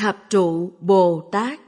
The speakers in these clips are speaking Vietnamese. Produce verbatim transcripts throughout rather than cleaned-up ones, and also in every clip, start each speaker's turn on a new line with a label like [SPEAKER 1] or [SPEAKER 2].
[SPEAKER 1] Thập trụ Bồ Tát.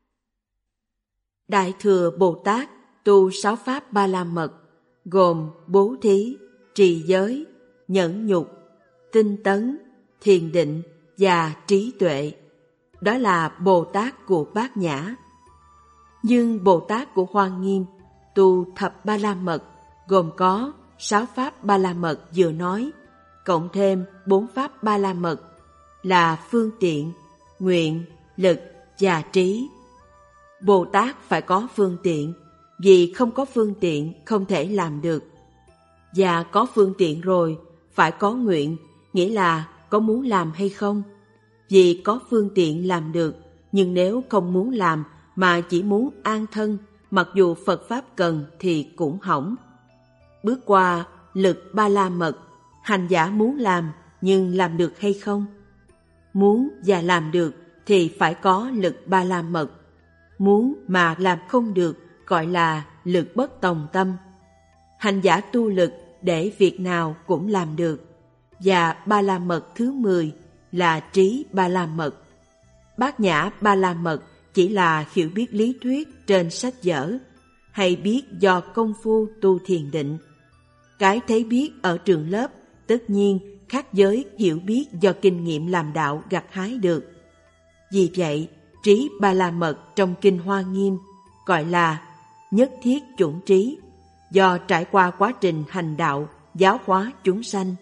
[SPEAKER 1] Đại thừa Bồ Tát tu sáu pháp ba la mật, gồm bố thí, trì giới, nhẫn nhục, tinh tấn, thiền định và trí tuệ. Đó là Bồ Tát của Bát Nhã. Nhưng Bồ Tát của Hoa Nghiêm tu thập ba la mật, gồm có sáu pháp ba la mật vừa nói, cộng thêm bốn pháp ba la mật là phương tiện, nguyện, lực và trí. Bồ Tát phải có phương tiện, vì không có phương tiện không thể làm được. Và có phương tiện rồi, phải có nguyện, nghĩa là có muốn làm hay không. Vì có phương tiện làm được, nhưng nếu không muốn làm mà chỉ muốn an thân, mặc dù Phật Pháp cần thì cũng hỏng. Bước qua lực ba la mật, hành giả muốn làm nhưng làm được hay không? Muốn và làm được thì phải có lực ba la mật. Muốn mà làm không được gọi là lực bất tòng tâm. Hành giả tu lực để việc nào cũng làm được. Và ba la mật thứ mười là trí ba la mật. Bát Nhã ba la mật chỉ là hiểu biết lý thuyết trên sách vở, hay biết do công phu tu thiền định. Cái thấy biết ở trường lớp tất nhiên khác với hiểu biết do kinh nghiệm làm đạo gặt hái được. Vì vậy, trí ba la mật trong Kinh Hoa Nghiêm gọi là nhất thiết chủng trí, do trải qua quá trình hành đạo, giáo hóa chúng sanh.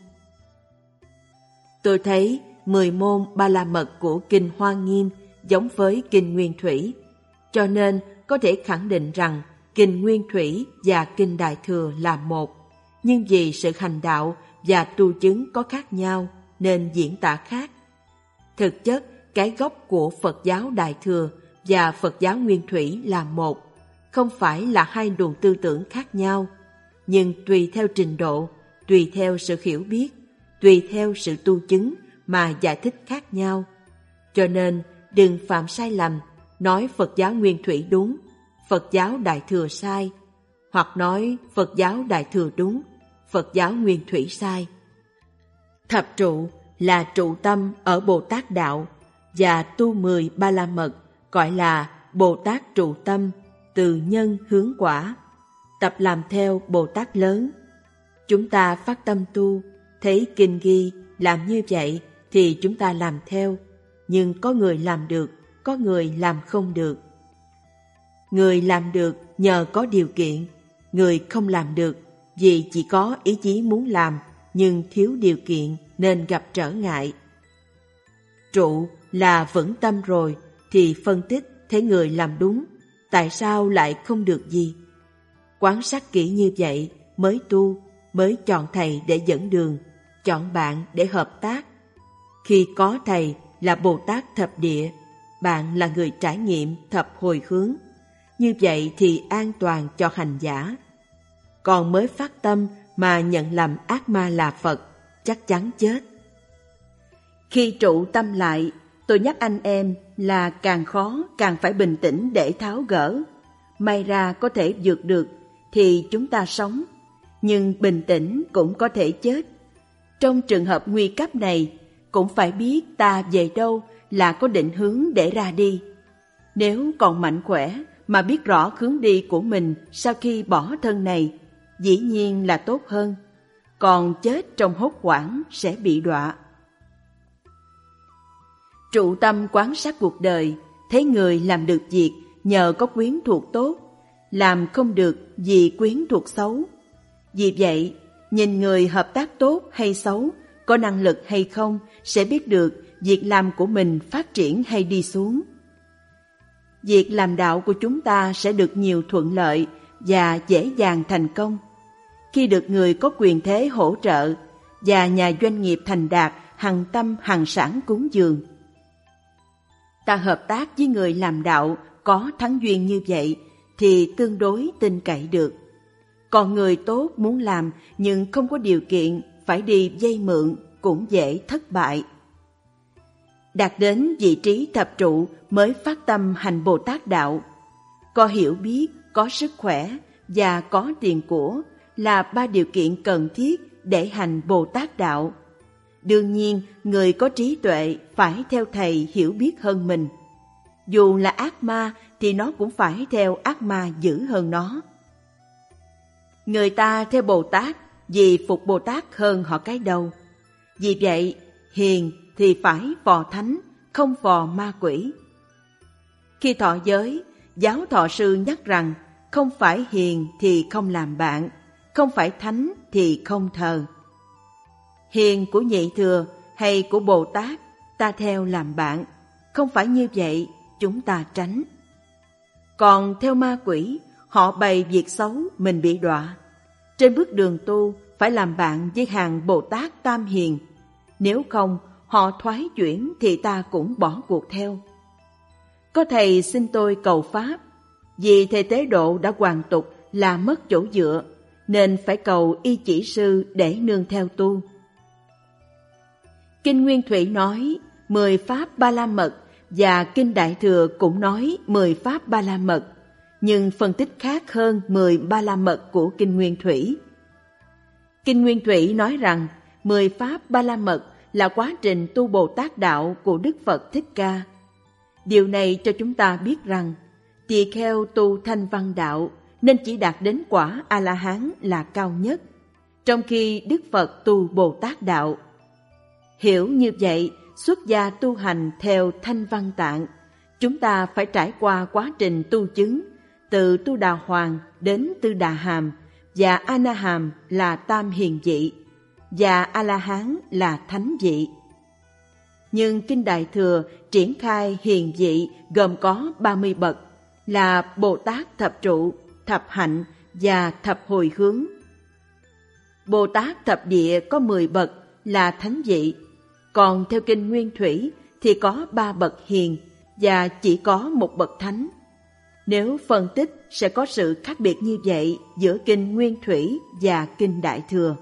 [SPEAKER 1] Tôi thấy mười môn ba la mật của Kinh Hoa Nghiêm giống với Kinh Nguyên Thủy, cho nên có thể khẳng định rằng Kinh Nguyên Thủy và Kinh Đại Thừa là một, nhưng vì sự hành đạo và tu chứng có khác nhau nên diễn tả khác. Thực chất, cái gốc của Phật giáo Đại Thừa và Phật giáo Nguyên Thủy là một, không phải là hai luồng tư tưởng khác nhau, nhưng tùy theo trình độ, tùy theo sự hiểu biết, tùy theo sự tu chứng mà giải thích khác nhau. Cho nên đừng phạm sai lầm, nói Phật giáo Nguyên Thủy đúng, Phật giáo Đại Thừa sai, hoặc nói Phật giáo Đại Thừa đúng, Phật giáo Nguyên Thủy sai. Thập trụ là trụ tâm ở Bồ Tát đạo, và tu mười ba la mật gọi là Bồ Tát trụ tâm, từ nhân hướng quả, tập làm theo Bồ Tát lớn. Chúng ta phát tâm tu, thấy kinh ghi làm như vậy thì chúng ta làm theo, nhưng có người làm được, có người làm không được. Người làm được nhờ có điều kiện, người không làm được vì chỉ có ý chí muốn làm nhưng thiếu điều kiện nên gặp trở ngại. Trụ là vững tâm rồi thì phân tích thấy người làm đúng, tại sao lại không được gì? Quan sát kỹ như vậy mới tu, mới chọn thầy để dẫn đường, chọn bạn để hợp tác. Khi có thầy là Bồ Tát thập địa, bạn là người trải nghiệm thập hồi hướng, như vậy thì an toàn cho hành giả. Còn mới phát tâm mà nhận lầm ác ma là Phật, chắc chắn chết. Khi trụ tâm lại, tôi nhắc anh em là càng khó càng phải bình tĩnh để tháo gỡ. May ra có thể vượt được thì chúng ta sống, nhưng bình tĩnh cũng có thể chết. Trong trường hợp nguy cấp này, cũng phải biết ta về đâu là có định hướng để ra đi. Nếu còn mạnh khỏe mà biết rõ hướng đi của mình sau khi bỏ thân này, dĩ nhiên là tốt hơn. Còn chết trong hốt hoảng sẽ bị đọa. Trụ tâm quan sát cuộc đời, thấy người làm được việc nhờ có quyến thuộc tốt, làm không được vì quyến thuộc xấu. Vì vậy, nhìn người hợp tác tốt hay xấu, có năng lực hay không sẽ biết được việc làm của mình phát triển hay đi xuống. Việc làm đạo của chúng ta sẽ được nhiều thuận lợi và dễ dàng thành công khi được người có quyền thế hỗ trợ và nhà doanh nghiệp thành đạt hằng tâm hằng sản cúng dường. Ta hợp tác với người làm đạo có thắng duyên như vậy thì tương đối tin cậy được. Còn người tốt muốn làm nhưng không có điều kiện phải đi vay mượn cũng dễ thất bại. Đạt đến vị trí thập trụ mới phát tâm hành Bồ Tát đạo. Có hiểu biết, có sức khỏe và có tiền của là ba điều kiện cần thiết để hành Bồ Tát đạo. Đương nhiên, người có trí tuệ phải theo thầy hiểu biết hơn mình. Dù là ác ma thì nó cũng phải theo ác ma dữ hơn nó. Người ta theo Bồ Tát vì phục Bồ Tát hơn họ cái đầu. Vì vậy, hiền thì phải phò thánh, không phò ma quỷ. Khi thọ giới, giáo thọ sư nhắc rằng không phải hiền thì không làm bạn, không phải thánh thì không thờ. Hiền của Nhị Thừa hay của Bồ Tát ta theo làm bạn, không phải như vậy chúng ta tránh. Còn theo ma quỷ, họ bày việc xấu mình bị đọa. Trên bước đường tu phải làm bạn với hàng Bồ Tát Tam Hiền, nếu không họ thoái chuyển thì ta cũng bỏ cuộc theo. Có thầy xin tôi cầu Pháp, vì thầy Tế Độ đã hoàn tục là mất chỗ dựa, nên phải cầu y chỉ sư để nương theo tu. Kinh Nguyên Thủy nói mười pháp Ba La Mật và Kinh Đại Thừa cũng nói mười pháp Ba La Mật, nhưng phân tích khác hơn mười Ba La Mật của Kinh Nguyên Thủy. Kinh Nguyên Thủy nói rằng mười pháp Ba La Mật là quá trình tu Bồ Tát đạo của Đức Phật Thích Ca. Điều này cho chúng ta biết rằng tỳ kheo tu Thanh Văn đạo nên chỉ đạt đến quả A-la-hán là cao nhất, trong khi Đức Phật tu Bồ Tát đạo. Hiểu như vậy, xuất gia tu hành theo Thanh Văn tạng, chúng ta phải trải qua quá trình tu chứng, từ tu đà hoàng đến tư đà hàm, và A-na-hàm là tam hiền vị, và A-la-hán là thánh vị. Nhưng Kinh Đại Thừa triển khai hiền vị gồm có ba mươi bậc, là Bồ Tát thập trụ, thập hạnh và thập hồi hướng. Bồ Tát thập địa có mười bậc là thánh vị, còn theo Kinh Nguyên Thủy thì có ba bậc hiền và chỉ có một bậc thánh. Nếu phân tích sẽ có sự khác biệt như vậy giữa Kinh Nguyên Thủy và Kinh Đại Thừa.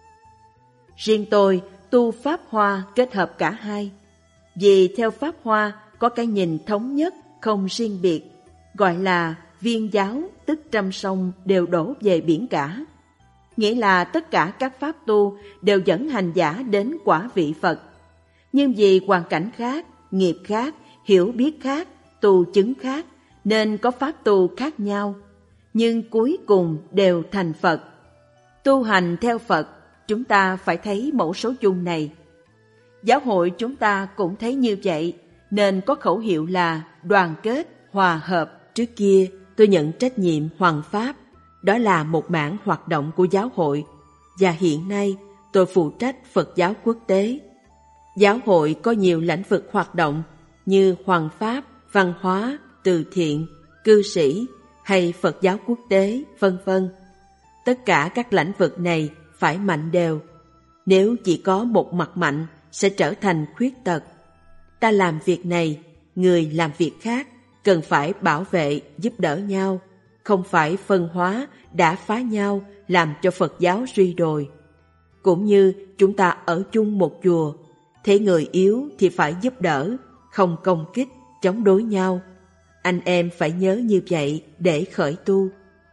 [SPEAKER 1] Riêng tôi tu Pháp Hoa kết hợp cả hai, vì theo Pháp Hoa có cái nhìn thống nhất không riêng biệt, gọi là viên giáo, tức trăm sông đều đổ về biển cả. Nghĩa là tất cả các pháp tu đều dẫn hành giả đến quả vị Phật. Nhưng vì hoàn cảnh khác, nghiệp khác, hiểu biết khác, tu chứng khác, nên có pháp tu khác nhau, nhưng cuối cùng đều thành Phật. Tu hành theo Phật, chúng ta phải thấy mẫu số chung này. Giáo hội chúng ta cũng thấy như vậy, nên có khẩu hiệu là đoàn kết, hòa hợp. Trước kia tôi nhận trách nhiệm hoằng pháp, đó là một mảng hoạt động của giáo hội, và hiện nay tôi phụ trách Phật giáo quốc tế. Giáo hội có nhiều lĩnh vực hoạt động như hoằng pháp, văn hóa, từ thiện, cư sĩ hay Phật giáo quốc tế, vân vân. Tất cả các lĩnh vực này phải mạnh đều. Nếu chỉ có một mặt mạnh sẽ trở thành khuyết tật. Ta làm việc này, người làm việc khác, cần phải bảo vệ, giúp đỡ nhau, không phải phân hóa, đả phá nhau làm cho Phật giáo suy đồi. Cũng như chúng ta ở chung một chùa, thấy người yếu thì phải giúp đỡ, không công kích, chống đối nhau. Anh em phải nhớ như vậy để khởi tu.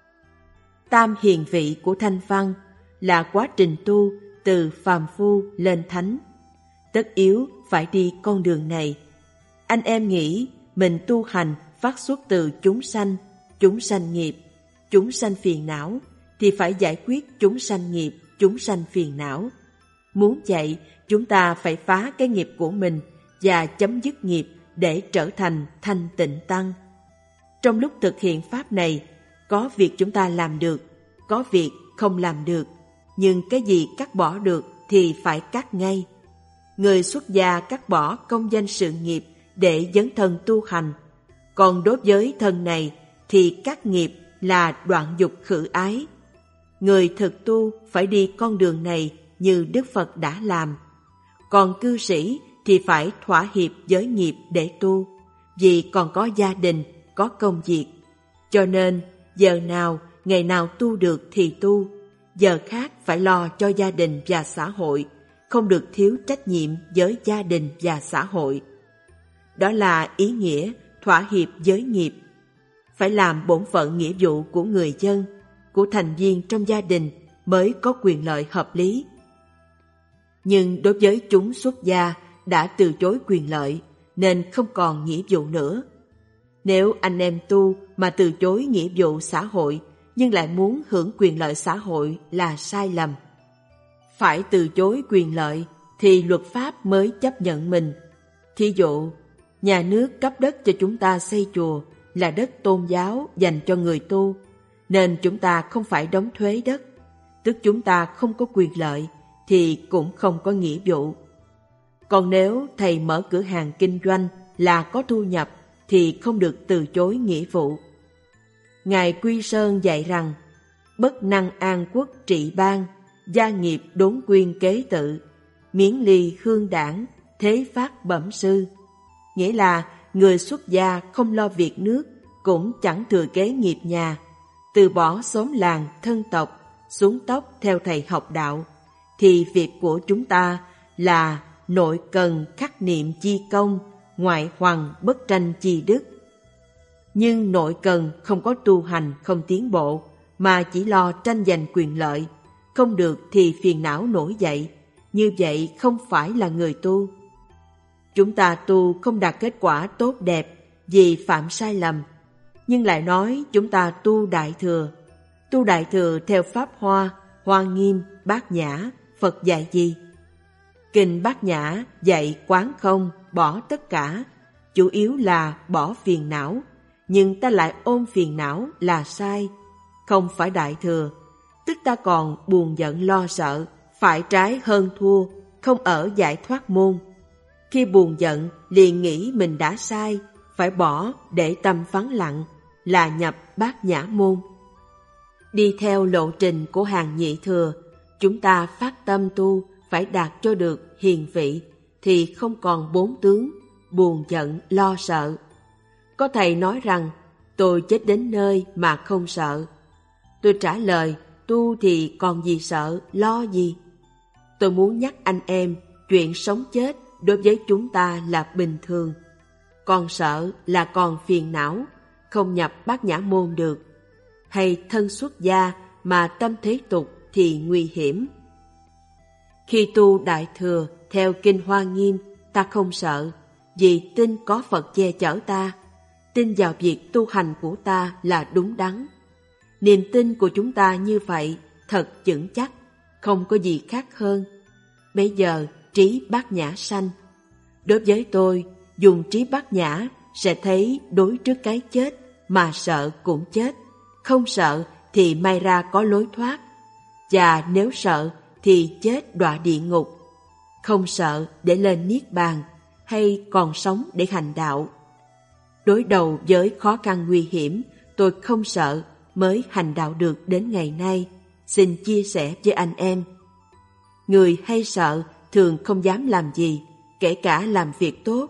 [SPEAKER 1] Tam hiền vị của Thanh Văn là quá trình tu từ phàm phu lên thánh. Tất yếu phải đi con đường này. Anh em nghĩ mình tu hành phát xuất từ chúng sanh, chúng sanh nghiệp, chúng sanh phiền não, thì phải giải quyết chúng sanh nghiệp, chúng sanh phiền não. Muốn vậy, chúng ta phải phá cái nghiệp của mình và chấm dứt nghiệp để trở thành thanh tịnh tăng. Trong lúc thực hiện pháp này, có việc chúng ta làm được, có việc không làm được, nhưng cái gì cắt bỏ được thì phải cắt ngay. Người xuất gia cắt bỏ công danh sự nghiệp để dấn thân tu hành, còn đối với thân này thì cắt nghiệp là đoạn dục khử ái. Người thực tu phải đi con đường này như Đức Phật đã làm. Còn cư sĩ thì phải thỏa hiệp với nghiệp để tu, vì còn có gia đình, có công việc. Cho nên giờ nào, ngày nào tu được thì tu, giờ khác phải lo cho gia đình và xã hội, không được thiếu trách nhiệm với gia đình và xã hội. Đó là ý nghĩa thỏa hiệp với nghiệp. Phải làm bổn phận nghĩa vụ của người dân, của thành viên trong gia đình mới có quyền lợi hợp lý. Nhưng đối với chúng xuất gia đã từ chối quyền lợi nên không còn nghĩa vụ nữa. Nếu anh em tu mà từ chối nghĩa vụ xã hội nhưng lại muốn hưởng quyền lợi xã hội là sai lầm. Phải từ chối quyền lợi thì luật pháp mới chấp nhận mình. Thí dụ, nhà nước cấp đất cho chúng ta xây chùa là đất tôn giáo dành cho người tu, nên chúng ta không phải đóng thuế đất, tức chúng ta không có quyền lợi thì cũng không có nghĩa vụ. Còn nếu thầy mở cửa hàng kinh doanh là có thu nhập thì không được từ chối nghĩa vụ. Ngài Quy Sơn dạy rằng, bất năng an quốc trị bang, gia nghiệp đốn quyên kế tự, miễn ly hương đảng, thế phát bẩm sư. Nghĩa là người xuất gia không lo việc nước, cũng chẳng thừa kế nghiệp nhà, từ bỏ xóm làng, thân tộc, xuống tóc theo thầy học đạo, thì việc của chúng ta là nội cần khắc niệm chi công, ngoại hoằng bất tranh chi đức. Nhưng nội cần không có tu hành không tiến bộ, mà chỉ lo tranh giành quyền lợi, không được thì phiền não nổi dậy, như vậy không phải là người tu. Chúng ta tu không đạt kết quả tốt đẹp vì phạm sai lầm, nhưng lại nói chúng ta tu Đại Thừa. Tu Đại Thừa theo Pháp Hoa, Hoa Nghiêm, Bát Nhã, Phật dạy gì? Kinh Bát Nhã dạy quán không, bỏ tất cả, chủ yếu là bỏ phiền não, nhưng ta lại ôm phiền não là sai, không phải Đại Thừa, tức ta còn buồn giận lo sợ, phải trái hơn thua, không ở giải thoát môn. Khi buồn giận liền nghĩ mình đã sai, phải bỏ để tâm vắng lặng, là nhập Bát Nhã môn. Đi theo lộ trình của hàng nhị thừa, chúng ta phát tâm tu phải đạt cho được hiền vị, thì không còn bốn tướng, buồn giận, lo sợ. Có thầy nói rằng, tôi chết đến nơi mà không sợ. Tôi trả lời, tu thì còn gì sợ, lo gì? Tôi muốn nhắc anh em, chuyện sống chết đối với chúng ta là bình thường. Còn sợ là còn phiền não, không nhập Bát Nhã môn được. Hay thân xuất gia mà tâm thế tục thì nguy hiểm. Khi tu Đại Thừa theo Kinh Hoa Nghiêm, ta không sợ, vì tin có Phật che chở ta, tin vào việc tu hành của ta là đúng đắn. Niềm tin của chúng ta như vậy thật vững chắc, không có gì khác hơn. Bây giờ trí Bát Nhã sanh. Đối với tôi, dùng trí Bát Nhã sẽ thấy đối trước cái chết mà sợ cũng chết, không sợ thì may ra có lối thoát, và nếu sợ thì chết đọa địa ngục, không sợ để lên niết bàn, hay còn sống để hành đạo. Đối đầu với khó khăn nguy hiểm, tôi không sợ mới hành đạo được đến ngày nay, xin chia sẻ với anh em. Người hay sợ thường không dám làm gì, kể cả làm việc tốt.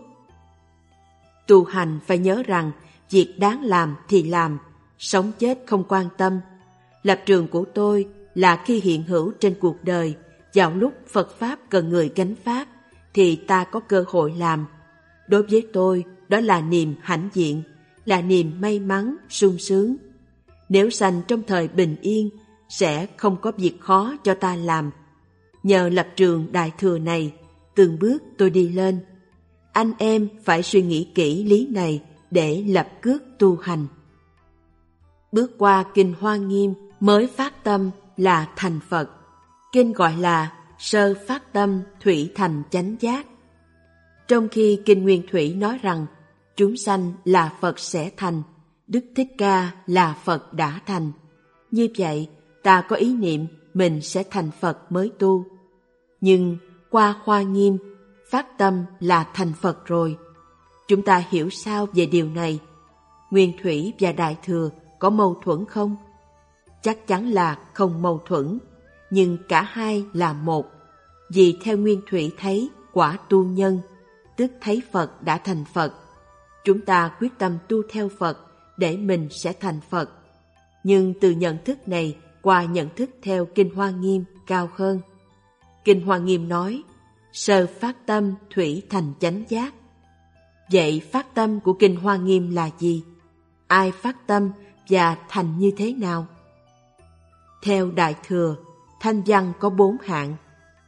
[SPEAKER 1] Tu hành phải nhớ rằng việc đáng làm thì làm, sống chết không quan tâm. Lập trường của tôi là khi hiện hữu trên cuộc đời, vào lúc Phật Pháp cần người gánh vác, thì ta có cơ hội làm. Đối với tôi, đó là niềm hãnh diện, là niềm may mắn, sung sướng. Nếu sanh trong thời bình yên, sẽ không có việc khó cho ta làm. Nhờ lập trường Đại Thừa này, từng bước tôi đi lên. Anh em phải suy nghĩ kỹ lý này để lập cước tu hành. Bước qua Kinh Hoa Nghiêm mới phát tâm là thành Phật. Kinh gọi là sơ phát tâm thủy thành chánh giác. Trong khi Kinh Nguyên Thủy nói rằng chúng sanh là Phật sẽ thành, Đức Thích Ca là Phật đã thành. Như vậy, ta có ý niệm mình sẽ thành Phật mới tu. Nhưng qua Hoa Nghiêm, phát tâm là thành Phật rồi. Chúng ta hiểu sao về điều này? Nguyên Thủy và Đại Thừa có mâu thuẫn không? Chắc chắn là không mâu thuẫn, nhưng cả hai là một. Vì theo Nguyên Thủy thấy quả tu nhân, tức thấy Phật đã thành Phật. Chúng ta quyết tâm tu theo Phật để mình sẽ thành Phật. Nhưng từ nhận thức này qua nhận thức theo Kinh Hoa Nghiêm cao hơn. Kinh Hoa Nghiêm nói, sơ phát tâm thủy thành chánh giác. Vậy phát tâm của Kinh Hoa Nghiêm là gì? Ai phát tâm và thành như thế nào? Theo Đại Thừa, thanh văn có bốn hạng.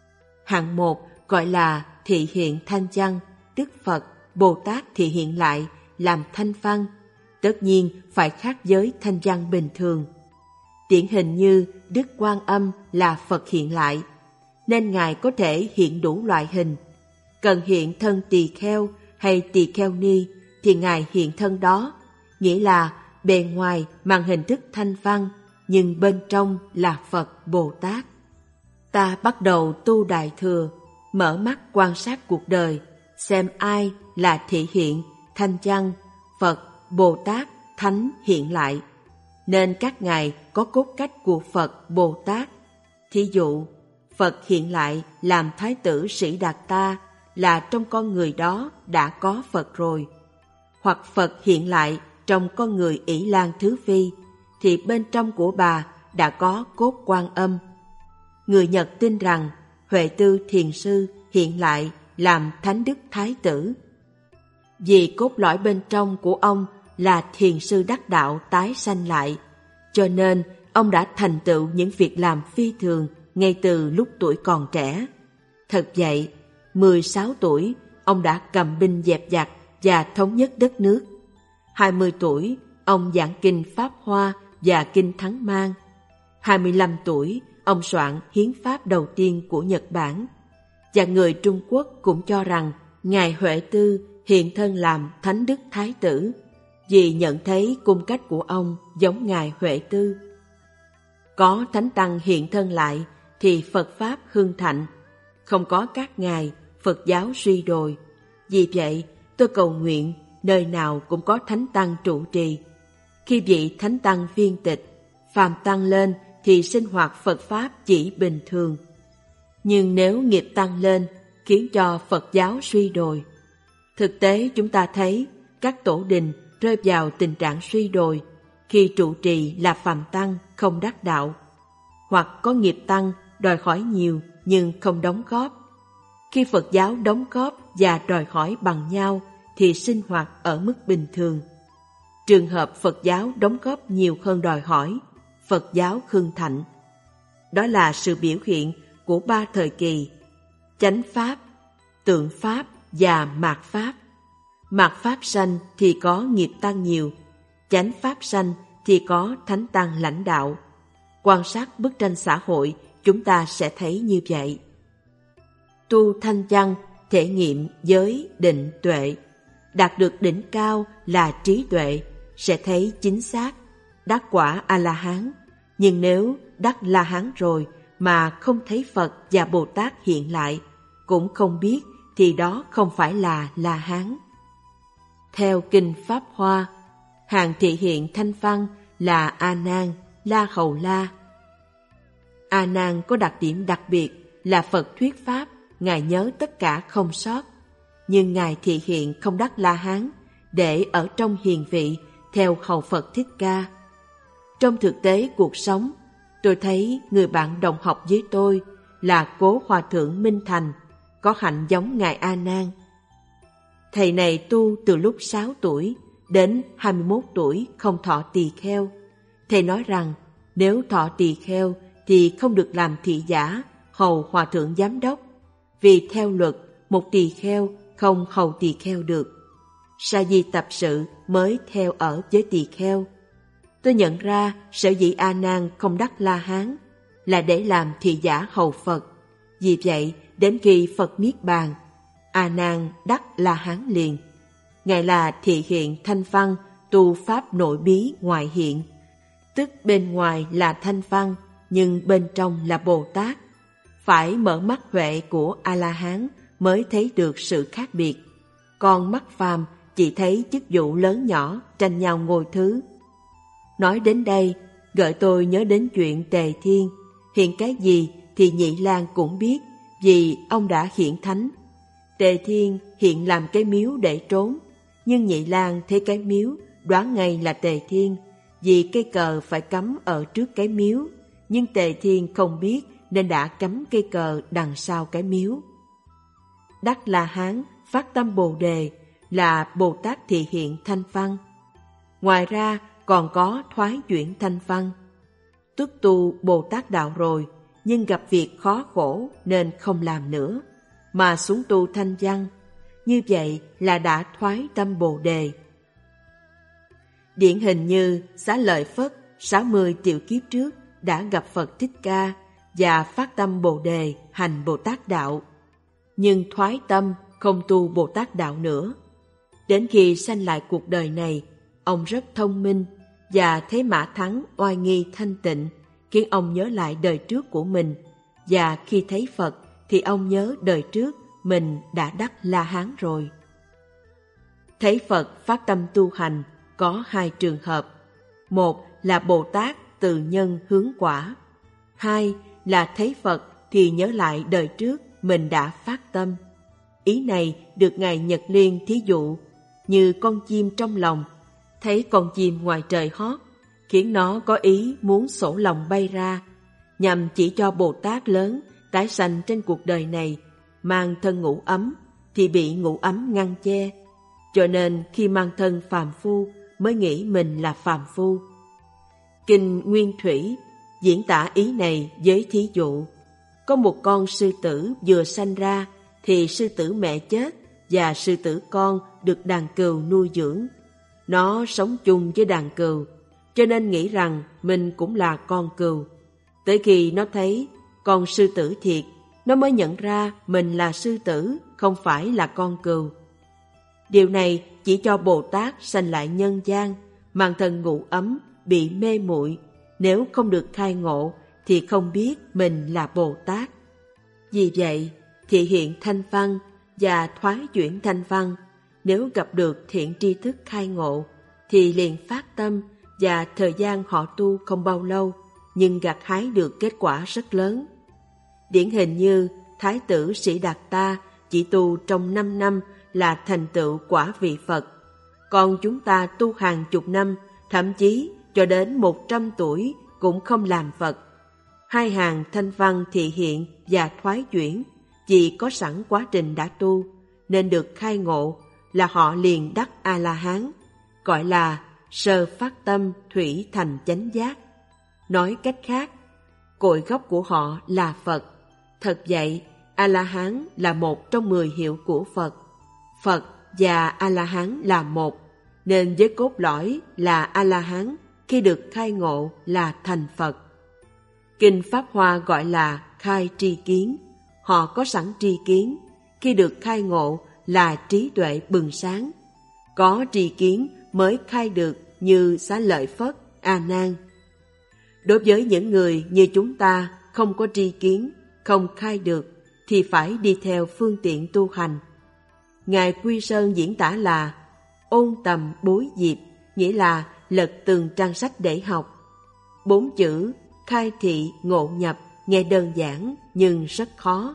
[SPEAKER 1] Hạng một gọi là thị hiện thanh văn, tức Phật, Bồ Tát thị hiện lại làm thanh văn, tất nhiên phải khác với thanh văn bình thường. Điển hình như Đức Quan Âm là Phật hiện lại, nên Ngài có thể hiện đủ loại hình. Cần hiện thân tỳ kheo hay tỳ kheo ni thì Ngài hiện thân đó, nghĩa là bề ngoài mang hình thức thanh văn, nhưng bên trong là Phật Bồ Tát. Ta bắt đầu tu Đại Thừa, mở mắt quan sát cuộc đời, xem ai là thị hiện, thanh văn, Phật, Bồ Tát, Thánh hiện lại. Nên các ngài có cốt cách của Phật, Bồ Tát. Thí dụ, Phật hiện lại làm Thái tử Sĩ Đạt Ta là trong con người đó đã có Phật rồi. Hoặc Phật hiện lại trong con người Ỷ Lan Thứ Phi, thì bên trong của bà đã có cốt Quan Âm. Người Nhật tin rằng Huệ Tư Thiền Sư hiện lại làm Thánh Đức Thái Tử. Vì cốt lõi bên trong của ông là Thiền Sư đắc đạo tái sanh lại, cho nên ông đã thành tựu những việc làm phi thường ngay từ lúc tuổi còn trẻ. Thật vậy, mười sáu tuổi, ông đã cầm binh dẹp giặc và thống nhất đất nước. hai mươi tuổi, ông giảng kinh Pháp Hoa và kinh Thắng Mang. hai mươi lăm tuổi, ông soạn hiến pháp đầu tiên của Nhật Bản. Và người Trung Quốc cũng cho rằng Ngài Huệ Tư hiện thân làm Thánh Đức Thái Tử, vì nhận thấy cung cách của ông giống Ngài Huệ Tư. Có Thánh Tăng hiện thân lại thì Phật Pháp hưng thạnh, không có các ngài, Phật giáo suy đồi. Vì vậy, tôi cầu nguyện nơi nào cũng có Thánh Tăng trụ trì. Khi vị Thánh Tăng viên tịch, phàm tăng lên thì sinh hoạt Phật Pháp chỉ bình thường. Nhưng nếu nghiệp tăng lên, khiến cho Phật giáo suy đồi. Thực tế chúng ta thấy các tổ đình rơi vào tình trạng suy đồi khi trụ trì là phàm tăng không đắc đạo, hoặc có nghiệp tăng đòi hỏi nhiều nhưng không đóng góp. Khi Phật giáo đóng góp và đòi hỏi bằng nhau thì sinh hoạt ở mức bình thường. Trường hợp Phật giáo đóng góp nhiều hơn đòi hỏi, Phật giáo hưng thạnh. Đó là sự biểu hiện của ba thời kỳ: chánh pháp, tượng pháp và mạt pháp. Mạt pháp sanh thì có nghiệp tăng nhiều, chánh pháp sanh thì có thánh tăng lãnh đạo. Quan sát bức tranh xã hội, chúng ta sẽ thấy như vậy. Tu thanh văn thể nghiệm giới định tuệ, đạt được đỉnh cao là trí tuệ, sẽ thấy chính xác, đắc quả A-la-hán. Nhưng nếu đắc La-hán rồi mà không thấy Phật và Bồ Tát hiện lại, cũng không biết, thì đó không phải là La-hán. Theo kinh Pháp Hoa, hàng thị hiện thanh văn là A Nan, La Hầu La. A Nan có đặc điểm đặc biệt là Phật thuyết pháp, Ngài nhớ tất cả không sót. Nhưng Ngài thị hiện không đắc La-hán, để ở trong hiền vị theo hầu Phật Thích Ca. Trong thực tế cuộc sống, tôi thấy người bạn đồng học với tôi là Cố Hòa Thượng Minh Thành, có hạnh giống Ngài A Nan. Thầy này tu từ lúc sáu tuổi đến hai mươi mốt tuổi không thọ tỳ kheo. Thầy nói rằng nếu thọ tỳ kheo thì không được làm thị giả, hầu Hòa Thượng Giám đốc, vì theo luật một tỳ kheo không hầu tỳ kheo được. Sa di tập sự mới theo ở với tỳ kheo. Tôi nhận ra sở dĩ A Nan không đắc La-hán là để làm thị giả hầu Phật. Vì vậy, đến khi Phật niết bàn, A Nan đắc La-hán liền. Ngài là thị hiện thanh văn, tu pháp nội bí ngoại hiện, tức bên ngoài là thanh văn nhưng bên trong là Bồ Tát. Phải mở mắt huệ của A-la-hán mới thấy được sự khác biệt. Còn mắt phàm chỉ thấy chức vụ lớn nhỏ tranh nhau ngôi thứ. Nói đến đây, gợi tôi nhớ đến chuyện Tề Thiên. Hiện cái gì thì Nhị Lang cũng biết, vì ông đã hiện thánh. Tề Thiên hiện làm cái miếu để trốn, nhưng Nhị Lang thấy cái miếu đoán ngay là Tề Thiên, vì cây cờ phải cắm ở trước cái miếu, nhưng Tề Thiên không biết nên đã cắm cây cờ đằng sau cái miếu. Đắc La-hán phát tâm Bồ Đề là Bồ Tát thị hiện thanh văn. Ngoài ra còn có thoái chuyển thanh văn. Tức tu Bồ Tát đạo rồi, nhưng gặp việc khó khổ nên không làm nữa, mà xuống tu thanh văn. Như vậy là đã thoái tâm Bồ Đề. Điển hình như Xá Lợi Phất sáu mươi triệu kiếp trước đã gặp Phật Thích Ca và phát tâm Bồ Đề hành Bồ Tát Đạo, nhưng thoái tâm không tu Bồ Tát Đạo nữa. Đến khi sanh lại cuộc đời này, ông rất thông minh và thấy Mã Thắng oai nghi thanh tịnh, khiến ông nhớ lại đời trước của mình, và khi thấy Phật thì ông nhớ đời trước mình đã đắc La Hán rồi. Thấy Phật phát tâm tu hành có hai trường hợp. Một là Bồ Tát từ nhân hướng quả. Hai là thấy Phật thì nhớ lại đời trước mình đã phát tâm. Ý này được Ngài Nhật Liên thí dụ như con chim trong lòng, thấy con chim ngoài trời hót, khiến nó có ý muốn sổ lòng bay ra, nhằm chỉ cho Bồ Tát lớn tái sanh trên cuộc đời này mang thân ngũ ấm thì bị ngũ ấm ngăn che, cho nên khi mang thân phàm phu mới nghĩ mình là phàm phu. Kinh Nguyên Thủy diễn tả ý này với thí dụ: có một con sư tử vừa sanh ra thì sư tử mẹ chết và sư tử con được đàn cừu nuôi dưỡng. Nó sống chung với đàn cừu, cho nên nghĩ rằng mình cũng là con cừu. Tới khi nó thấy con sư tử thiệt, nó mới nhận ra mình là sư tử, không phải là con cừu. Điều này chỉ cho Bồ Tát sanh lại nhân gian, mang thân ngũ ấm, bị mê muội, nếu không được khai ngộ thì không biết mình là Bồ Tát. Vì vậy, thị hiện thanh văn và thoái chuyển thanh văn, nếu gặp được thiện tri thức khai ngộ thì liền phát tâm, và thời gian họ tu không bao lâu nhưng gặt hái được kết quả rất lớn. Điển hình như Thái tử Sĩ Đạt Ta chỉ tu trong năm năm là thành tựu quả vị Phật, còn chúng ta tu hàng chục năm, thậm chí cho đến một trăm tuổi cũng không làm Phật. Hai hàng thanh văn thị hiện và thoái chuyển vì có sẵn quá trình đã tu nên được khai ngộ, là họ liền đắc A-la-hán, gọi là sơ phát tâm thủy thành chánh giác. Nói cách khác, cội gốc của họ là Phật. Thật vậy, A-la-hán là một trong mười hiệu của Phật. Phật và A-la-hán là một, nên với cốt lõi là A-la-hán, khi được khai ngộ là thành Phật. Kinh Pháp Hoa gọi là khai tri kiến. Họ có sẵn tri kiến, khi được khai ngộ là trí tuệ bừng sáng. Có tri kiến mới khai được như Xá Lợi Phất, A Nan. Đối với những người như chúng ta không có tri kiến, không khai được thì phải đi theo phương tiện tu hành. Ngài Quy Sơn diễn tả là ôn tầm bối diệp, nghĩa là lật từng trang sách để học. Bốn chữ khai thị ngộ nhập nghe đơn giản nhưng rất khó.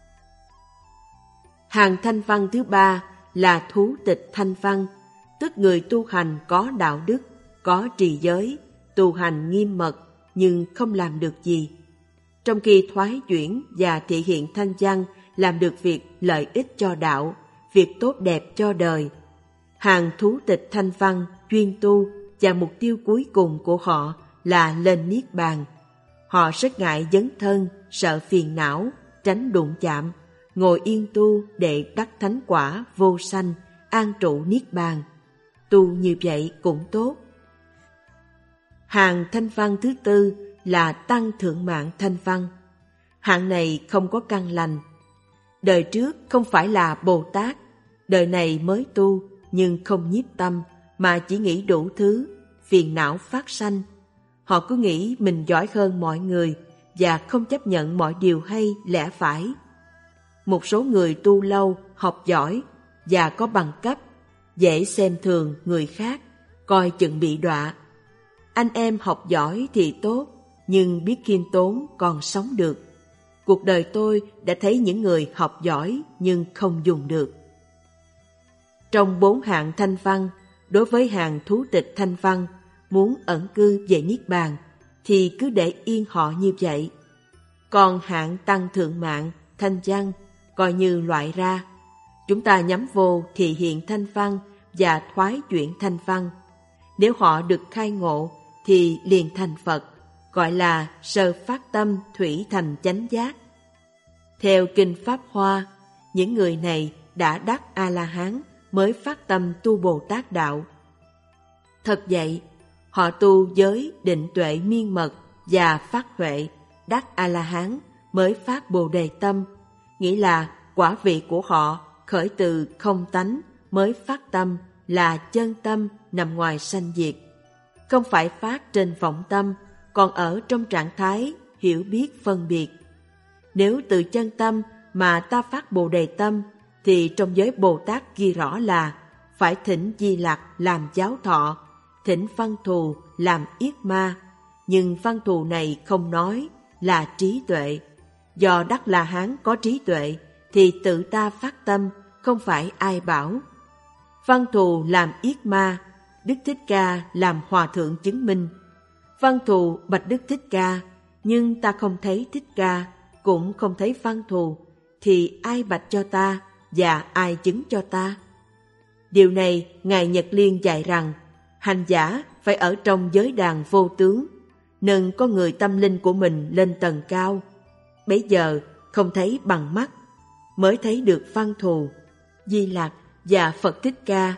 [SPEAKER 1] Hàng thanh văn thứ ba là thú tịch thanh văn, tức người tu hành có đạo đức, có trì giới, tu hành nghiêm mật nhưng không làm được gì. Trong khi thoái chuyển và thị hiện thanh văn làm được việc lợi ích cho đạo, việc tốt đẹp cho đời. Hàng thú tịch thanh văn chuyên tu và mục tiêu cuối cùng của họ là lên niết bàn. Họ rất ngại dấn thân, sợ phiền não, tránh đụng chạm, ngồi yên tu để đắc thánh quả vô sanh, an trụ niết bàn. Tu như vậy cũng tốt. Hàng thanh văn thứ tư là tăng thượng mạng thanh văn. Hạng này không có căn lành. Đời trước không phải là Bồ Tát, đời này mới tu nhưng không nhiếp tâm mà chỉ nghĩ đủ thứ, phiền não phát sanh. Họ cứ nghĩ mình giỏi hơn mọi người và không chấp nhận mọi điều hay lẽ phải. Một số người tu lâu, học giỏi và có bằng cấp, dễ xem thường người khác, coi chừng bị đọa. Anh em học giỏi thì tốt, nhưng biết khiêm tốn còn sống được. Cuộc đời tôi đã thấy những người học giỏi nhưng không dùng được. Trong bốn hạng thanh văn, đối với hàng thú tịch thanh văn, muốn ẩn cư về niết bàn thì cứ để yên họ như vậy. Còn hạng tăng thượng mạng thanh văn coi như loại ra. Chúng ta nhắm vô thị hiện thanh văn và thoái chuyển thanh văn. Nếu họ được khai ngộ thì liền thành Phật, gọi là sơ phát tâm thủy thành chánh giác. Theo Kinh Pháp Hoa, những người này đã đắc A-la-hán mới phát tâm tu Bồ Tát đạo. Thật vậy, họ tu giới định tuệ miên mật và phát huệ, đắc A-la-hán mới phát Bồ Đề tâm, nghĩa là quả vị của họ khởi từ không tánh mới phát tâm là chân tâm nằm ngoài sanh diệt, không phải phát trên vọng tâm, còn ở trong trạng thái hiểu biết phân biệt. Nếu từ chân tâm mà ta phát Bồ Đề tâm, thì trong giới Bồ Tát ghi rõ là phải thỉnh Di Lặc làm giáo thọ, thỉnh Văn Thù làm yết ma, nhưng Văn Thù này không nói là trí tuệ. Do Đắc La Hán có trí tuệ thì tự ta phát tâm, không phải ai bảo. Văn Thù làm yết ma, Đức Thích Ca làm hòa thượng chứng minh. Văn Thù bạch Đức Thích Ca, nhưng ta không thấy Thích Ca, cũng không thấy Văn Thù, thì ai bạch cho ta và ai chứng cho ta? Điều này Ngài Nhật Liên dạy rằng hành giả phải ở trong giới đàn vô tướng, nâng con người tâm linh của mình lên tầng cao. Bấy giờ không thấy bằng mắt, mới thấy được Văn Thù, Di Lặc và Phật Thích Ca.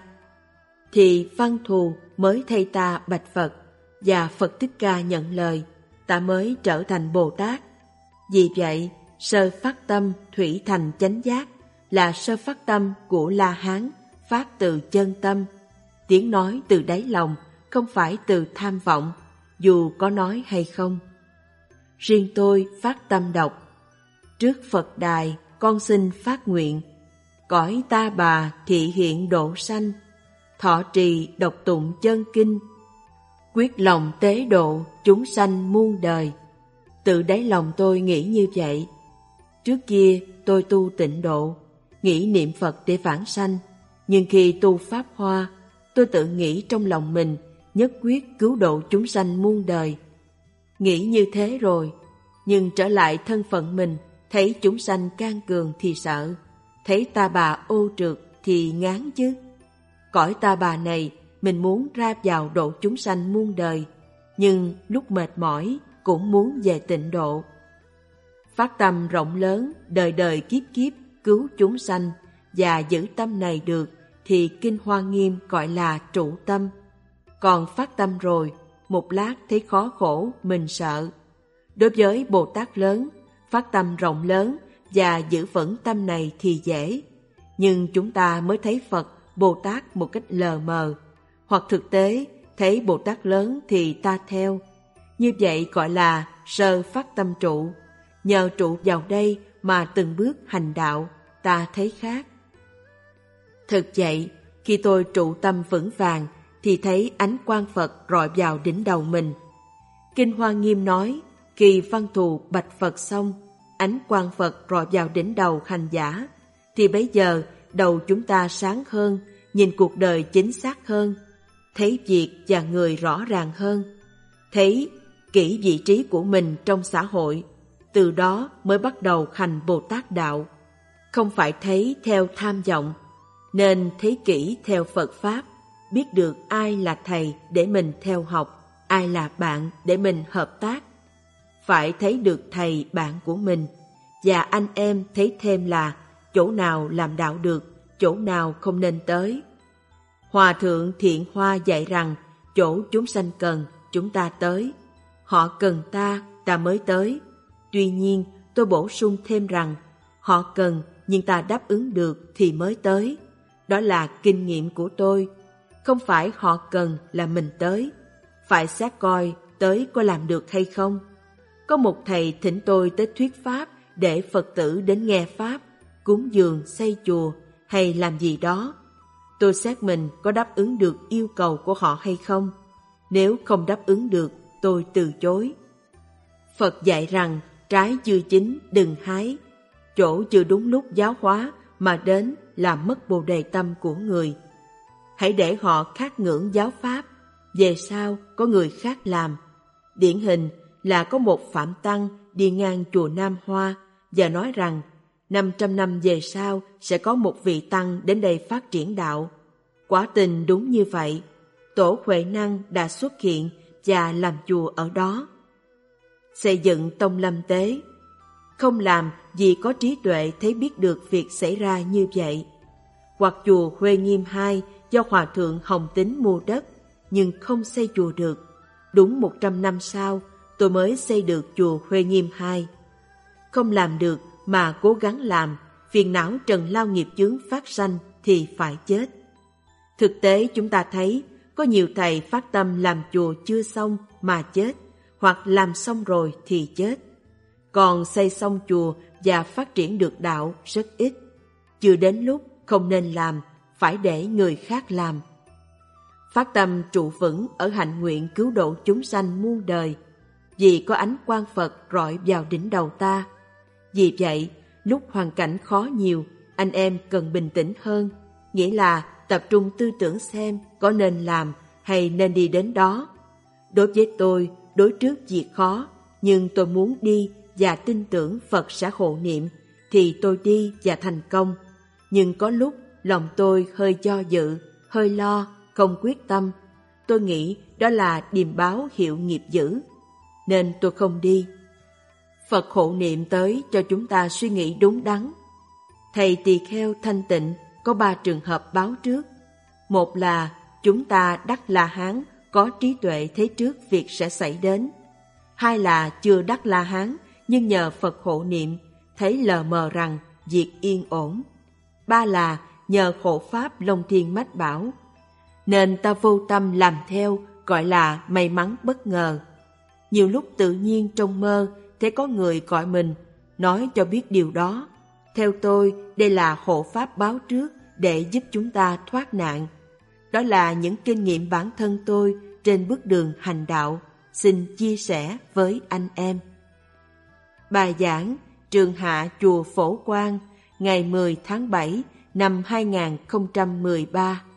[SPEAKER 1] Thì Văn Thù mới thay ta bạch Phật, và Phật Thích Ca nhận lời, ta mới trở thành Bồ Tát. Vì vậy, sơ phát tâm thủy thành chánh giác là sơ phát tâm của La Hán, phát từ chân tâm. Tiếng nói từ đáy lòng, không phải từ tham vọng, dù có nói hay không. Riêng tôi phát tâm đọc. Trước Phật đài, con xin phát nguyện, cõi Ta Bà thị hiện độ sanh, thọ trì đọc tụng chân kinh, quyết lòng tế độ chúng sanh muôn đời. Tự đáy lòng tôi nghĩ như vậy. Trước kia tôi tu tịnh độ, nghĩ niệm Phật để vãng sanh, nhưng khi tu Pháp Hoa, tôi tự nghĩ trong lòng mình nhất quyết cứu độ chúng sanh muôn đời. Nghĩ như thế rồi, nhưng trở lại thân phận mình, thấy chúng sanh can cường thì sợ, thấy Ta Bà ô trượt thì ngán chứ. Cõi Ta Bà này mình muốn ra vào độ chúng sanh muôn đời, nhưng lúc mệt mỏi cũng muốn về tịnh độ. Phát tâm rộng lớn, đời đời kiếp kiếp cứu chúng sanh, và giữ tâm này được thì Kinh Hoa Nghiêm gọi là trụ tâm. Còn phát tâm rồi, một lát thấy khó khổ, mình sợ. Đối với Bồ Tát lớn, phát tâm rộng lớn và giữ vững tâm này thì dễ. Nhưng chúng ta mới thấy Phật, Bồ Tát một cách lờ mờ, hoặc thực tế thấy Bồ Tát lớn thì ta theo. Như vậy gọi là sơ phát tâm trụ. Nhờ trụ vào đây mà từng bước hành đạo, ta thấy khác. Thực vậy, khi tôi trụ tâm vững vàng thì thấy ánh quang Phật rọi vào đỉnh đầu mình. Kinh Hoa Nghiêm nói, khi Văn Thù bạch Phật xong, ánh quang Phật rọi vào đỉnh đầu hành giả, thì bấy giờ đầu chúng ta sáng hơn, nhìn cuộc đời chính xác hơn, thấy việc và người rõ ràng hơn, thấy kỹ vị trí của mình trong xã hội. Từ đó mới bắt đầu hành Bồ Tát đạo. Không phải thấy theo tham vọng, nên thấy kỹ theo Phật Pháp, biết được ai là thầy để mình theo học, ai là bạn để mình hợp tác. Phải thấy được thầy bạn của mình, và anh em thấy thêm là chỗ nào làm đạo được, chỗ nào không nên tới. Hòa thượng Thiện Hoa dạy rằng chỗ chúng sanh cần, chúng ta tới. Họ cần ta, ta mới tới. Tuy nhiên, tôi bổ sung thêm rằng họ cần nhưng ta đáp ứng được thì mới tới. Đó là kinh nghiệm của tôi. Không phải họ cần là mình tới. Phải xét coi tới có làm được hay không. Có một thầy thỉnh tôi tới thuyết Pháp để Phật tử đến nghe Pháp, cúng dường, xây chùa hay làm gì đó. Tôi xét mình có đáp ứng được yêu cầu của họ hay không. Nếu không đáp ứng được, tôi từ chối. Phật dạy rằng trái chưa chín đừng hái. Chỗ chưa đúng lúc giáo hóa mà đến là mất Bồ Đề tâm của người. Hãy để họ khát ngưỡng giáo Pháp, về sau có người khác làm. Điển hình là có một Phạm Tăng đi ngang chùa Nam Hoa và nói rằng năm trăm năm về sau sẽ có một vị Tăng đến đây phát triển đạo. Quả tình đúng như vậy, Tổ Huệ Năng đã xuất hiện và làm chùa ở đó. Xây dựng tông lâm tế. Không làm vì có trí tuệ thấy biết được việc xảy ra như vậy. Hoặc chùa Huê Nghiêm hai do Hòa Thượng Hồng Tín mua đất, nhưng không xây chùa được. Đúng một trăm năm sau, tôi mới xây được chùa Huê Nghiêm hai. Không làm được mà cố gắng làm, phiền não trần lao nghiệp chướng phát sanh thì phải chết. Thực tế chúng ta thấy, có nhiều thầy phát tâm làm chùa chưa xong mà chết, hoặc làm xong rồi thì chết. Còn xây xong chùa và phát triển được đạo rất ít. Chưa đến lúc không nên làm, phải để người khác làm. Phát tâm trụ vững ở hạnh nguyện cứu độ chúng sanh muôn đời, vì có ánh quang Phật rọi vào đỉnh đầu ta. Vì vậy, lúc hoàn cảnh khó nhiều, anh em cần bình tĩnh hơn, nghĩa là tập trung tư tưởng xem có nên làm hay nên đi đến đó. Đối với tôi, đối trước việc khó, nhưng tôi muốn đi và tin tưởng Phật sẽ hộ niệm, thì tôi đi và thành công. Nhưng có lúc lòng tôi hơi do dự, hơi lo, không quyết tâm. Tôi nghĩ đó là điềm báo hiệu nghiệp dữ, nên tôi không đi. Phật hộ niệm tới cho chúng ta suy nghĩ đúng đắn. Thầy tỳ kheo thanh tịnh có ba trường hợp báo trước. Một là chúng ta đắc La Hán có trí tuệ thấy trước việc sẽ xảy đến. Hai là chưa đắc La Hán nhưng nhờ Phật hộ niệm thấy lờ mờ rằng việc yên ổn. Ba là nhờ hộ pháp Long Thiên Mách Bảo. Nên ta vô tâm làm theo, gọi là may mắn bất ngờ. Nhiều lúc tự nhiên trong mơ thấy có người gọi mình, nói cho biết điều đó. Theo tôi, đây là hộ pháp báo trước để giúp chúng ta thoát nạn. Đó là những kinh nghiệm bản thân tôi trên bước đường hành đạo, xin chia sẻ với anh em. Bài giảng Trường Hạ Chùa Phổ Quang, ngày mười tháng bảy năm hai nghìn không trăm mười ba.